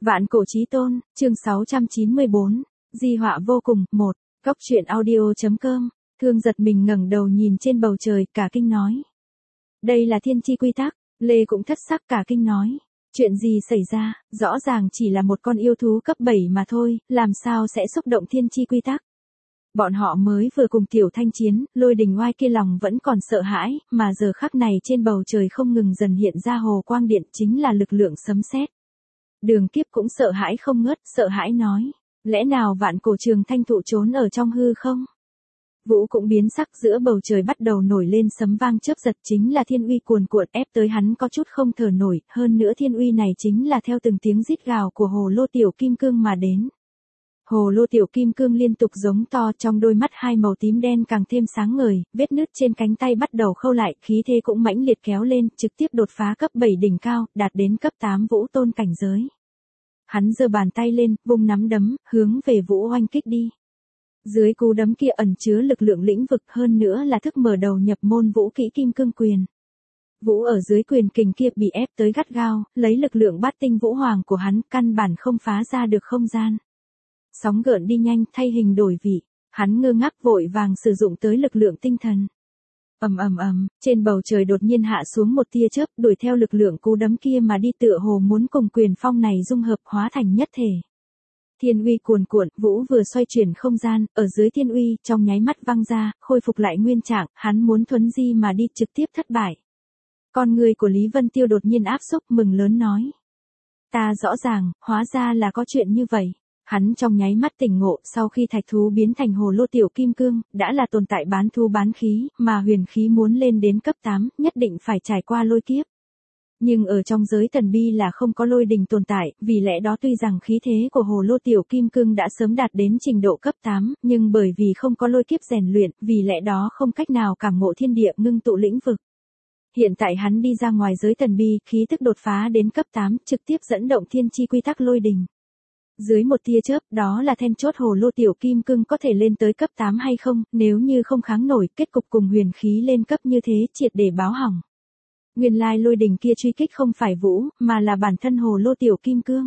Vạn cổ chí tôn, chương 694, di họa vô cùng, 1, Cóc truyện audio.com, Thương giật mình ngẩng đầu nhìn trên bầu trời, cả kinh nói. Đây là thiên chi quy tắc, Lê cũng thất sắc cả kinh nói. Chuyện gì xảy ra, rõ ràng chỉ là một con yêu thú cấp 7 mà thôi, làm sao sẽ xúc động thiên chi quy tắc. Bọn họ mới vừa cùng Tiểu Thanh chiến, Lôi Đình Oai kia lòng vẫn còn sợ hãi, mà giờ khắc này trên bầu trời không ngừng dần hiện ra hồ quang điện chính là lực lượng sấm sét. Đường Kiếp cũng sợ hãi không ngớt, sợ hãi nói, lẽ nào vạn cổ trường thanh thụ trốn ở trong hư không? Vũ cũng biến sắc, giữa bầu trời bắt đầu nổi lên sấm vang chớp giật, chính là thiên uy cuồn cuộn ép tới hắn có chút không thở nổi, hơn nữa thiên uy này chính là theo từng tiếng rít gào của hồ lô tiểu kim cương mà đến. Hồ lô tiểu kim cương liên tục giống to, trong đôi mắt hai màu tím đen càng thêm sáng ngời, vết nứt trên cánh tay bắt đầu khâu lại, khí thế cũng mãnh liệt kéo lên, trực tiếp đột phá cấp 7 đỉnh cao, đạt đến cấp 8 vũ tôn cảnh giới. Hắn giơ bàn tay lên, vung nắm đấm, hướng về Vũ oanh kích đi. Dưới cú đấm kia ẩn chứa lực lượng lĩnh vực, hơn nữa là thức mở đầu nhập môn vũ kỹ kim cương quyền. Vũ ở dưới quyền kình kia bị ép tới gắt gao, lấy lực lượng bát tinh vũ hoàng của hắn, căn bản không phá ra được không gian. Sóng gợn đi nhanh, thay hình đổi vị, hắn ngơ ngác vội vàng sử dụng tới lực lượng tinh thần. Trên bầu trời đột nhiên hạ xuống một tia chớp, đuổi theo lực lượng cú đấm kia mà đi, tựa hồ muốn cùng quyền phong này dung hợp hóa thành nhất thể. Thiên uy cuồn cuộn, Vũ vừa xoay chuyển không gian, ở dưới thiên uy, trong nháy mắt văng ra, khôi phục lại nguyên trạng, hắn muốn thuấn di mà đi, trực tiếp thất bại. Con người của Lý Vân Tiêu đột nhiên áp xúc, mừng lớn nói. Ta rõ ràng, hóa ra là có chuyện như vậy. Hắn trong nháy mắt tỉnh ngộ, sau khi thạch thú biến thành hồ lô tiểu kim cương, đã là tồn tại bán thu bán khí, mà huyền khí muốn lên đến cấp 8, nhất định phải trải qua lôi kiếp. Nhưng ở trong giới thần bi là không có lôi đình tồn tại, vì lẽ đó tuy rằng khí thế của hồ lô tiểu kim cương đã sớm đạt đến trình độ cấp 8, nhưng bởi vì không có lôi kiếp rèn luyện, vì lẽ đó không cách nào cảm ngộ thiên địa ngưng tụ lĩnh vực. Hiện tại hắn đi ra ngoài giới thần bi, khí tức đột phá đến cấp 8, trực tiếp dẫn động thiên chi quy tắc lôi đình. Dưới một tia chớp, đó là then chốt hồ lô tiểu kim cương có thể lên tới cấp 8 hay không, nếu như không kháng nổi, kết cục cùng huyền khí lên cấp như thế triệt để báo hỏng. Nguyên lai lôi đình kia truy kích không phải Vũ, mà là bản thân hồ lô tiểu kim cương.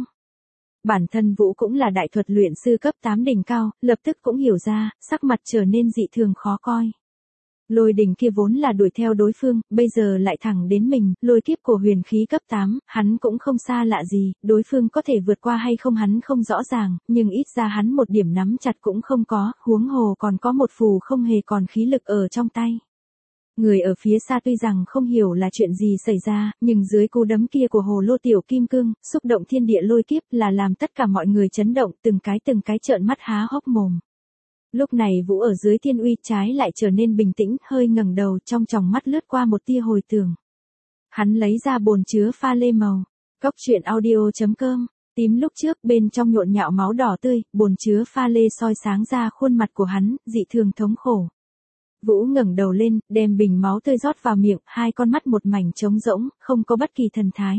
Bản thân Vũ cũng là đại thuật luyện sư cấp 8 đỉnh cao, lập tức cũng hiểu ra, sắc mặt trở nên dị thường khó coi. Lôi đình kia vốn là đuổi theo đối phương, bây giờ lại thẳng đến mình, lôi kiếp của huyền khí cấp 8, hắn cũng không xa lạ gì, đối phương có thể vượt qua hay không hắn không rõ ràng, nhưng ít ra hắn một điểm nắm chặt cũng không có, huống hồ còn có một phù không hề còn khí lực ở trong tay. Người ở phía xa tuy rằng không hiểu là chuyện gì xảy ra, nhưng dưới cú đấm kia của hồ lô tiểu kim cương, xúc động thiên địa lôi kiếp là làm tất cả mọi người chấn động, từng cái trợn mắt há hốc mồm. Lúc này Vũ ở dưới thiên uy trái lại trở nên bình tĩnh, hơi ngẩng đầu, trong tròng mắt lướt qua một tia hồi tưởng. Hắn lấy ra bồn chứa pha lê màu. Cóc truyện audio.com, tím lúc trước bên trong nhộn nhạo máu đỏ tươi, bồn chứa pha lê soi sáng ra khuôn mặt của hắn, dị thường thống khổ. Vũ ngẩng đầu lên, đem bình máu tươi rót vào miệng, hai con mắt một mảnh trống rỗng, không có bất kỳ thần thái.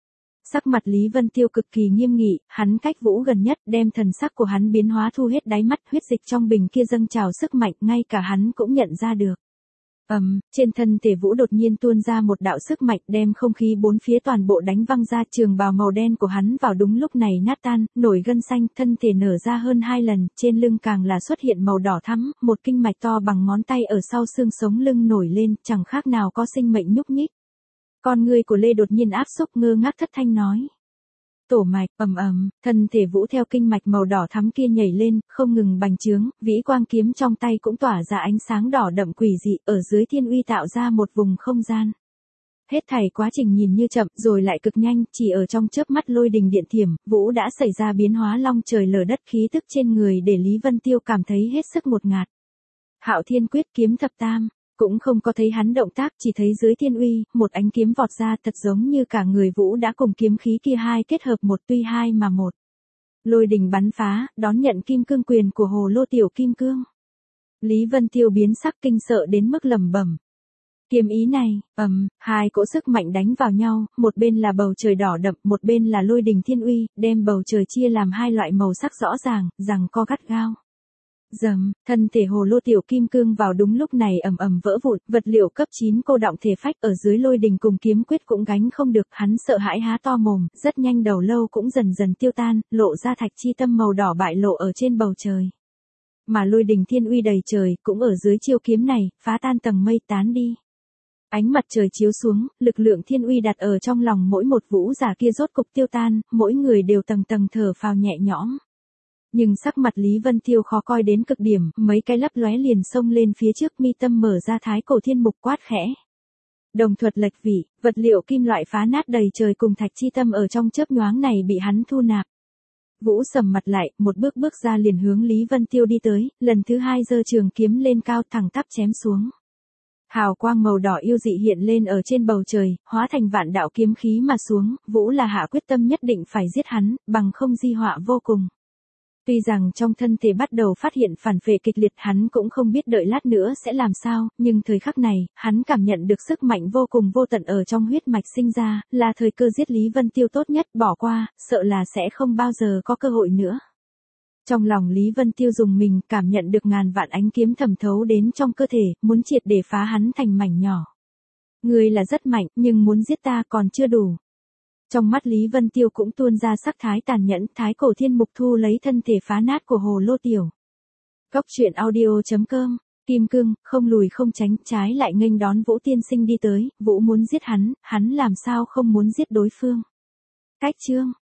Sắc mặt Lý Vân Tiêu cực kỳ nghiêm nghị, hắn cách Vũ gần nhất, đem thần sắc của hắn biến hóa thu hết đáy mắt, huyết dịch trong bình kia dâng trào sức mạnh, ngay cả hắn cũng nhận ra được. Trên thân thể Vũ đột nhiên tuôn ra một đạo sức mạnh, đem không khí bốn phía toàn bộ đánh văng ra, trường bào màu đen của hắn vào đúng lúc này nát tan, nổi gân xanh, thân thể nở ra hơn 2 lần, trên lưng càng là xuất hiện màu đỏ thắm, một kinh mạch to bằng ngón tay ở sau xương sống lưng nổi lên, chẳng khác nào có sinh mệnh nhúc nhích. Con người của Lê đột nhiên áp xúc, ngơ ngác thất thanh nói. Tổ mạch, thân thể Vũ theo kinh mạch màu đỏ thắm kia nhảy lên, không ngừng bành trướng, vĩ quang kiếm trong tay cũng tỏa ra ánh sáng đỏ đậm quỷ dị, ở dưới thiên uy tạo ra một vùng không gian. Hết thảy quá trình nhìn như chậm, rồi lại cực nhanh, chỉ ở trong chớp mắt lôi đình điện thiểm, Vũ đã xảy ra biến hóa long trời lở đất, khí tức trên người để Lý Vân Tiêu cảm thấy hết sức ngột ngạt. Hạo Thiên Quyết kiếm thập tam. Cũng không có thấy hắn động tác, chỉ thấy dưới thiên uy, một ánh kiếm vọt ra, thật giống như cả người Vũ đã cùng kiếm khí kia hai kết hợp một, tuy hai mà một. Lôi đình bắn phá, đón nhận kim cương quyền của hồ lô tiểu kim cương. Lý Vân Tiêu biến sắc kinh sợ đến mức lẩm bẩm. Kiếm ý này, hai cỗ sức mạnh đánh vào nhau, một bên là bầu trời đỏ đậm, một bên là lôi đình thiên uy, đem bầu trời chia làm hai loại màu sắc rõ ràng, giằng co gắt gao. Dầm, thân thể hồ lô tiểu kim cương vào đúng lúc này ầm ầm vỡ vụn, vật liệu cấp 9 cô đọng thể phách ở dưới lôi đình cùng kiếm quyết cũng gánh không được, hắn sợ hãi há to mồm, rất nhanh đầu lâu cũng dần dần tiêu tan, lộ ra thạch chi tâm màu đỏ bại lộ ở trên bầu trời. Mà lôi đình thiên uy đầy trời, cũng ở dưới chiêu kiếm này, phá tan tầng mây tán đi. Ánh mặt trời chiếu xuống, lực lượng thiên uy đặt ở trong lòng mỗi một vũ giả kia rốt cục tiêu tan, mỗi người đều tầng tầng thở phào nhẹ nhõm. Nhưng sắc mặt Lý Vân Tiêu khó coi đến cực điểm, mấy cái lấp lóe liền xông lên phía trước, mi tâm mở ra thái cổ thiên mục quát khẽ. Đồng thuật lệch vị, vật liệu kim loại phá nát đầy trời cùng thạch chi tâm ở trong chớp nhoáng này bị hắn thu nạp. Vũ sầm mặt lại, một bước bước ra liền hướng Lý Vân Tiêu đi tới, lần thứ hai giơ trường kiếm lên cao thẳng tắp chém xuống. Hào quang màu đỏ yêu dị hiện lên ở trên bầu trời, hóa thành vạn đạo kiếm khí mà xuống, Vũ là hạ quyết tâm nhất định phải giết hắn, bằng không di họa vô cùng. Tuy rằng trong thân thể bắt đầu phát hiện phản phệ kịch liệt, hắn cũng không biết đợi lát nữa sẽ làm sao, nhưng thời khắc này, hắn cảm nhận được sức mạnh vô cùng vô tận ở trong huyết mạch sinh ra, là thời cơ giết Lý Vân Tiêu tốt nhất, bỏ qua, sợ là sẽ không bao giờ có cơ hội nữa. Trong lòng Lý Vân Tiêu dùng mình, cảm nhận được ngàn vạn ánh kiếm thẩm thấu đến trong cơ thể, muốn triệt để phá hắn thành mảnh nhỏ. Ngươi là rất mạnh, nhưng muốn giết ta còn chưa đủ. Trong mắt Lý Vân Tiêu cũng tuôn ra sắc thái tàn nhẫn, thái cổ thiên mục thu lấy thân thể phá nát của hồ lô tiểu. Góc truyện audio.com, Kim Cương, không lùi không tránh, trái lại nghênh đón Vũ tiên sinh đi tới, Vũ muốn giết hắn làm sao không muốn giết đối phương. Cách chương.